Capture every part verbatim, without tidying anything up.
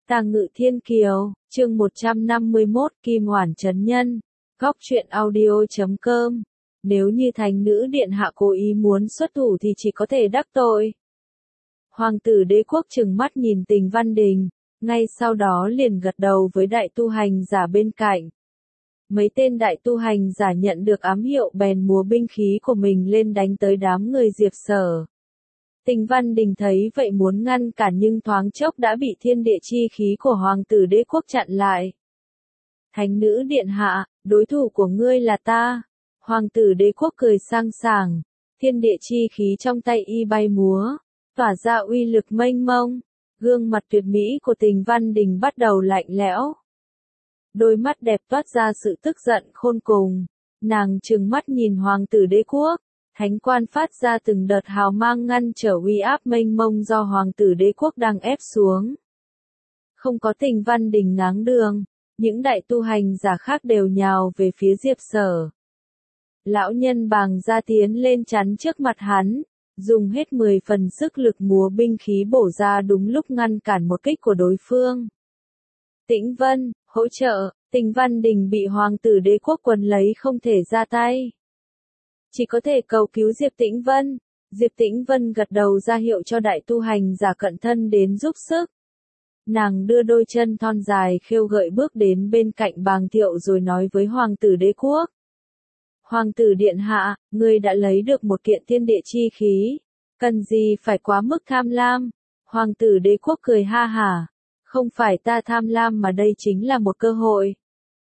Tàng Ngự Thiên Kiều, chương một trăm năm mươi mốt, Kim Hoàn Chấn Nhân, góc truyện audio chấm com. Nếu như thành nữ điện hạ cố ý muốn xuất thủ thì chỉ có thể đắc tội. Hoàng tử Đế Quốc trừng mắt nhìn Tình Văn Đình, ngay sau đó liền gật đầu với đại tu hành giả bên cạnh. Mấy tên đại tu hành giả nhận được ám hiệu bèn múa binh khí của mình lên đánh tới đám người Diệp Sở. Tình Văn Đình thấy vậy muốn ngăn cản nhưng thoáng chốc đã bị thiên địa chi khí của Hoàng tử Đế Quốc chặn lại. Thánh nữ điện hạ, đối thủ của ngươi là ta. Hoàng tử Đế Quốc cười sang sảng, thiên địa chi khí trong tay y bay múa, tỏa ra uy lực mênh mông. Gương mặt tuyệt mỹ của Tình Văn Đình bắt đầu lạnh lẽo. Đôi mắt đẹp toát ra sự tức giận khôn cùng, nàng trừng mắt nhìn Hoàng tử Đế Quốc. Thánh quan phát ra từng đợt hào mang ngăn trở uy áp mênh mông do Hoàng tử Đế Quốc đang ép xuống. Không có Tình Văn Đình ngáng đường, những đại tu hành giả khác đều nhào về phía Diệp Sở. Lão nhân Bàng Gia tiến lên chắn trước mặt hắn, dùng hết mười phần sức lực múa binh khí bổ ra đúng lúc ngăn cản một kích của đối phương. Tĩnh Vân, hỗ trợ. Tình Văn Đình bị Hoàng tử Đế Quốc quấn lấy không thể ra tay. Chỉ có thể cầu cứu Diệp Tĩnh Vân. Diệp Tĩnh Vân gật đầu ra hiệu cho đại tu hành giả cận thân đến giúp sức. Nàng đưa đôi chân thon dài khêu gợi bước đến bên cạnh Bàng Thiệu rồi nói với Hoàng tử Đế Quốc. Hoàng tử điện hạ, ngươi đã lấy được một kiện thiên địa chi khí, cần gì phải quá mức tham lam. Hoàng tử Đế Quốc cười ha hả, không phải ta tham lam mà đây chính là một cơ hội.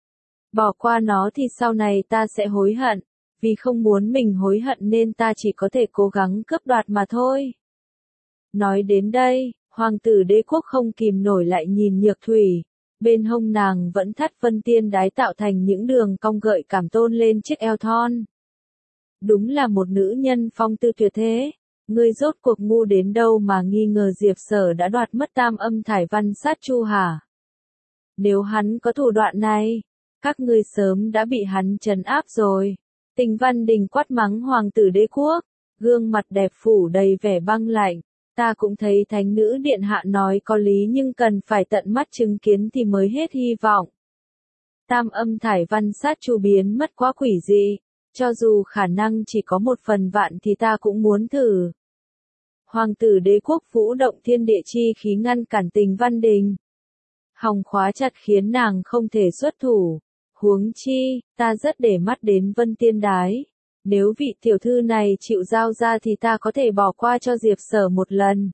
Bỏ qua nó thì sau này ta sẽ hối hận, vì không muốn mình hối hận nên ta chỉ có thể cố gắng cướp đoạt mà thôi. Nói đến đây, Hoàng tử Đế Quốc không kìm nổi lại nhìn Nhược Thủy, bên hông nàng vẫn thắt vân tiên đái tạo thành những đường cong gợi cảm tôn lên chiếc eo thon. Đúng là một nữ nhân phong tư tuyệt thế, ngươi rốt cuộc ngu đến đâu mà nghi ngờ Diệp Sở đã đoạt mất Tam Âm Thải Văn Sát Chu hả? Nếu hắn có thủ đoạn này, các ngươi sớm đã bị hắn trấn áp rồi. Tình Văn Đình quát mắng Hoàng tử Đế Quốc, gương mặt đẹp phủ đầy vẻ băng lạnh. Ta cũng thấy thánh nữ điện hạ nói có lý nhưng cần phải tận mắt chứng kiến thì mới hết hy vọng. Tam Âm Thải Văn Sát Chu biến mất quá quỷ dị, cho dù khả năng chỉ có một phần vạn thì ta cũng muốn thử. Hoàng tử Đế Quốc vũ động thiên địa chi khí ngăn cản Tình Văn Đình. Hòng khóa chặt khiến nàng không thể xuất thủ. Huống chi, ta rất để mắt đến Vân Tiên Đái. Nếu vị tiểu thư này chịu giao ra thì ta có thể bỏ qua cho Diệp Sở một lần.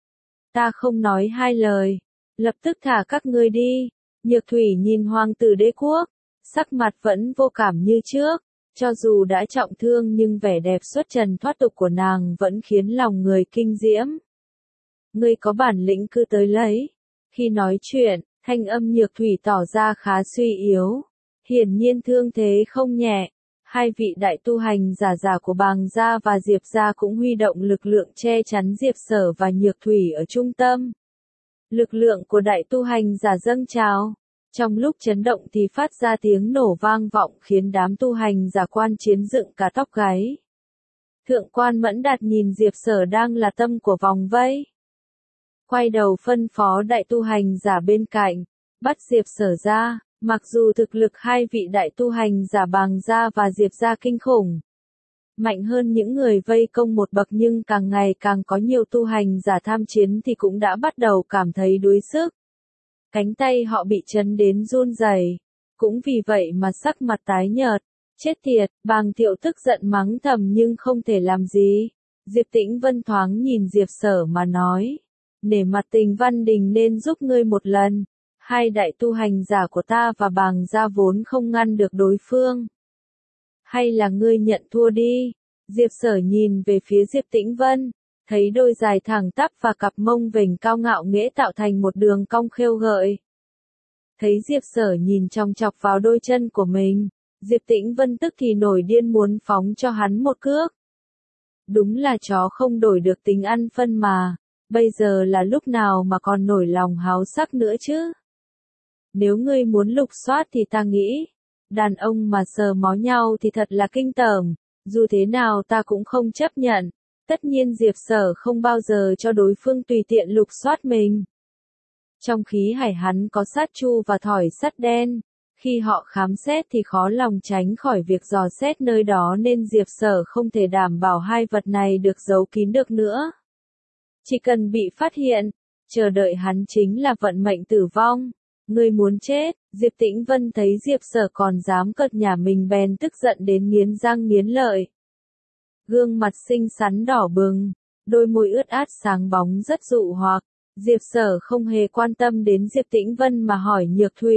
Ta không nói hai lời, lập tức thả các ngươi đi. Nhược Thủy nhìn Hoàng tử Đế Quốc, sắc mặt vẫn vô cảm như trước, cho dù đã trọng thương nhưng vẻ đẹp xuất trần thoát tục của nàng vẫn khiến lòng người kinh diễm. Ngươi có bản lĩnh cứ tới lấy. Khi nói chuyện, thanh âm Nhược Thủy tỏ ra khá suy yếu, hiển nhiên thương thế không nhẹ. Hai vị đại tu hành giả giả của Bàng Gia và Diệp Gia cũng huy động lực lượng che chắn Diệp Sở và Nhược Thủy ở trung tâm. Lực lượng của đại tu hành giả dâng trào. Trong lúc chấn động thì phát ra tiếng nổ vang vọng khiến đám tu hành giả quan chiến dựng cả tóc gáy. Thượng quan Mẫn Đạt nhìn Diệp Sở đang là tâm của vòng vây. Quay đầu phân phó đại tu hành giả bên cạnh, bắt Diệp Sở ra. Mặc dù thực lực hai vị đại tu hành giả Bàng Gia và Diệp Gia kinh khủng, mạnh hơn những người vây công một bậc nhưng càng ngày càng có nhiều tu hành giả tham chiến thì cũng đã bắt đầu cảm thấy đuối sức. Cánh tay họ bị chấn đến run rẩy, cũng vì vậy mà sắc mặt tái nhợt. Chết tiệt, Bàng Thiệu tức giận mắng thầm nhưng không thể làm gì. Diệp Tĩnh Vân thoáng nhìn Diệp Sở mà nói, nể mặt Tình Văn Đình nên giúp ngươi một lần. Hai đại tu hành giả của ta và Bàng Gia vốn không ngăn được đối phương. Hay là ngươi nhận thua đi. Diệp Sở nhìn về phía Diệp Tĩnh Vân, thấy đôi dài thẳng tắp và cặp mông vểnh cao ngạo nghễ tạo thành một đường cong khêu gợi. Thấy Diệp Sở nhìn chòng chọc vào đôi chân của mình, Diệp Tĩnh Vân tức thì nổi điên muốn phóng cho hắn một cước. Đúng là chó không đổi được tính ăn phân mà, bây giờ là lúc nào mà còn nổi lòng háo sắc nữa chứ. Nếu ngươi muốn lục soát thì ta nghĩ, đàn ông mà sờ mó nhau thì thật là kinh tởm, dù thế nào ta cũng không chấp nhận. Tất nhiên Diệp Sở không bao giờ cho đối phương tùy tiện lục soát mình. Trong khí hải hắn có sát chu và thỏi sắt đen. Khi họ khám xét thì khó lòng tránh khỏi việc dò xét nơi đó nên Diệp Sở không thể đảm bảo hai vật này được giấu kín được nữa. Chỉ cần bị phát hiện, chờ đợi hắn chính là vận mệnh tử vong. Ngươi muốn chết, Diệp Tĩnh Vân thấy Diệp Sở còn dám cợt nhả mình bèn tức giận đến nghiến răng nghiến lợi. Gương mặt xinh xắn đỏ bừng, đôi môi ướt át sáng bóng rất dụ hoặc. Diệp Sở không hề quan tâm đến Diệp Tĩnh Vân mà hỏi Nhược Thủy.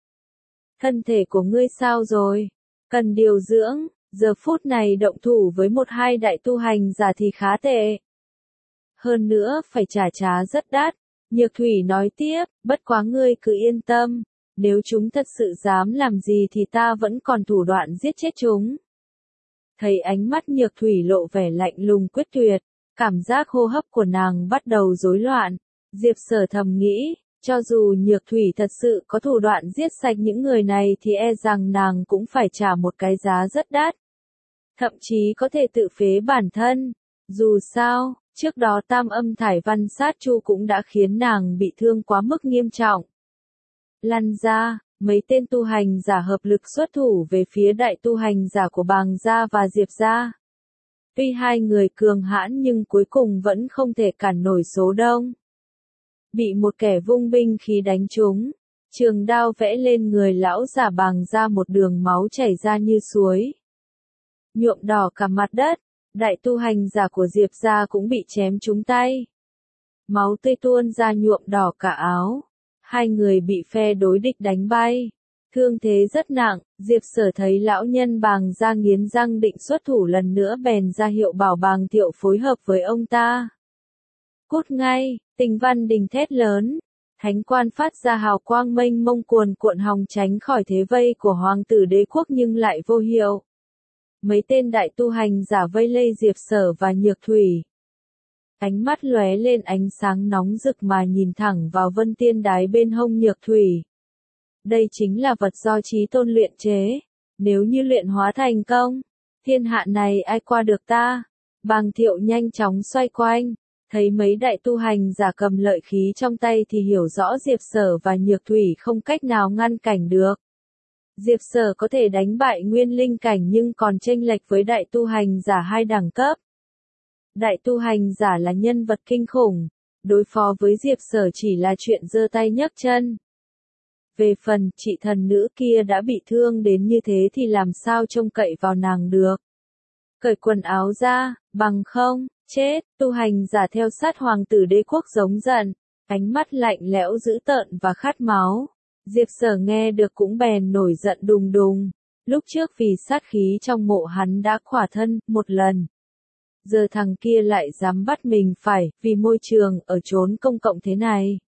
Thân thể của ngươi sao rồi? Cần điều dưỡng, giờ phút này động thủ với một hai đại tu hành giả thì khá tệ. Hơn nữa phải trả giá rất đắt. Nhược Thủy nói tiếp, bất quá ngươi cứ yên tâm, nếu chúng thật sự dám làm gì thì ta vẫn còn thủ đoạn giết chết chúng. Thấy ánh mắt Nhược Thủy lộ vẻ lạnh lùng quyết tuyệt, cảm giác hô hấp của nàng bắt đầu rối loạn. Diệp Sở thầm nghĩ, cho dù Nhược Thủy thật sự có thủ đoạn giết sạch những người này thì e rằng nàng cũng phải trả một cái giá rất đắt. Thậm chí có thể tự phế bản thân. Dù sao, trước đó tam âm thải văn sát chu cũng đã khiến nàng bị thương quá mức nghiêm trọng. Lăn ra, mấy tên tu hành giả hợp lực xuất thủ về phía đại tu hành giả của Bàng gia và Diệp gia. Tuy hai người cường hãn nhưng cuối cùng vẫn không thể cản nổi số đông. Bị một kẻ vung binh khí đánh trúng, trường đao vẽ lên người lão giả Bàng gia một đường máu chảy ra như suối. Nhuộm đỏ cả mặt đất, đại tu hành giả của Diệp gia cũng bị chém trúng tay. Máu tươi tuôn ra nhuộm đỏ cả áo. Hai người bị phe đối địch đánh bay. Thương thế rất nặng, Diệp Sở thấy lão nhân Bàng gia nghiến răng định xuất thủ lần nữa bèn ra hiệu bảo Bàng Thiệu phối hợp với ông ta. Cút ngay, Tình Văn Đình thét lớn. Thánh quan phát ra hào quang mênh mông cuồn cuộn hòng tránh khỏi thế vây của hoàng tử đế quốc nhưng lại vô hiệu. Mấy tên đại tu hành giả vây lây Diệp Sở và Nhược Thủy. Ánh mắt lóe lên ánh sáng nóng rực mà nhìn thẳng vào vân tiên đái bên hông Nhược Thủy. Đây chính là vật do Chí Tôn luyện chế. Nếu như luyện hóa thành công, thiên hạ này ai qua được ta? Bàng Thiệu nhanh chóng xoay quanh. Thấy mấy đại tu hành giả cầm lợi khí trong tay thì hiểu rõ Diệp Sở và Nhược Thủy không cách nào ngăn cản được. Diệp Sở có thể đánh bại nguyên linh cảnh nhưng còn chênh lệch với đại tu hành giả hai đẳng cấp. Đại tu hành giả là nhân vật kinh khủng, đối phó với Diệp Sở chỉ là chuyện giơ tay nhấc chân. Về phần chị thần nữ kia đã bị thương đến như thế thì làm sao trông cậy vào nàng được. Cởi quần áo ra, bằng không, chết, tu hành giả theo sát hoàng tử đế quốc giống giận, ánh mắt lạnh lẽo dữ tợn và khát máu. Diệp Sở nghe được cũng bèn nổi giận đùng đùng. Lúc trước vì sát khí trong mộ hắn đã khỏa thân một lần. Giờ thằng kia lại dám bắt mình phải vì môi trường ở chốn công cộng thế này.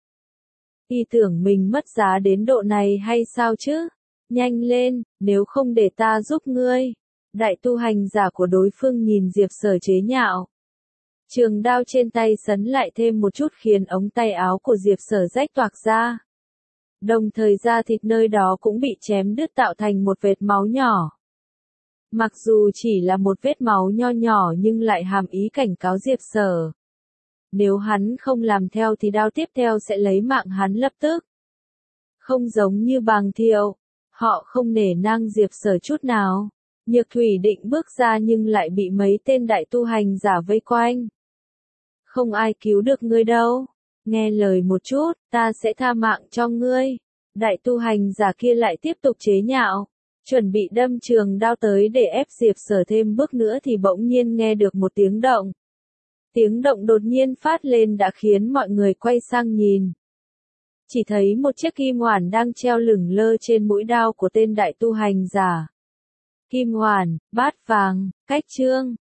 Y tưởng mình mất giá đến độ này hay sao chứ? Nhanh lên, nếu không để ta giúp ngươi. Đại tu hành giả của đối phương nhìn Diệp Sở chế nhạo. Trường đao trên tay sấn lại thêm một chút khiến ống tay áo của Diệp Sở rách toạc ra. Đồng thời da thịt nơi đó cũng bị chém đứt tạo thành một vệt máu nhỏ. Mặc dù chỉ là một vết máu nho nhỏ nhưng lại hàm ý cảnh cáo Diệp Sở. Nếu hắn không làm theo thì đao tiếp theo sẽ lấy mạng hắn lập tức. Không giống như Bàng Thiệu, họ không nể nang Diệp Sở chút nào. Nhược Thủy định bước ra nhưng lại bị mấy tên đại tu hành giả vây quanh. Không ai cứu được ngươi đâu. Nghe lời một chút, ta sẽ tha mạng cho ngươi. Đại tu hành giả kia lại tiếp tục chế nhạo. Chuẩn bị đâm trường đao tới để ép Diệp Sở thêm bước nữa thì bỗng nhiên nghe được một tiếng động. Tiếng động đột nhiên phát lên đã khiến mọi người quay sang nhìn. Chỉ thấy một chiếc kim hoàn đang treo lửng lơ trên mũi đao của tên đại tu hành giả. Kim hoàn, bát vàng, cách chương.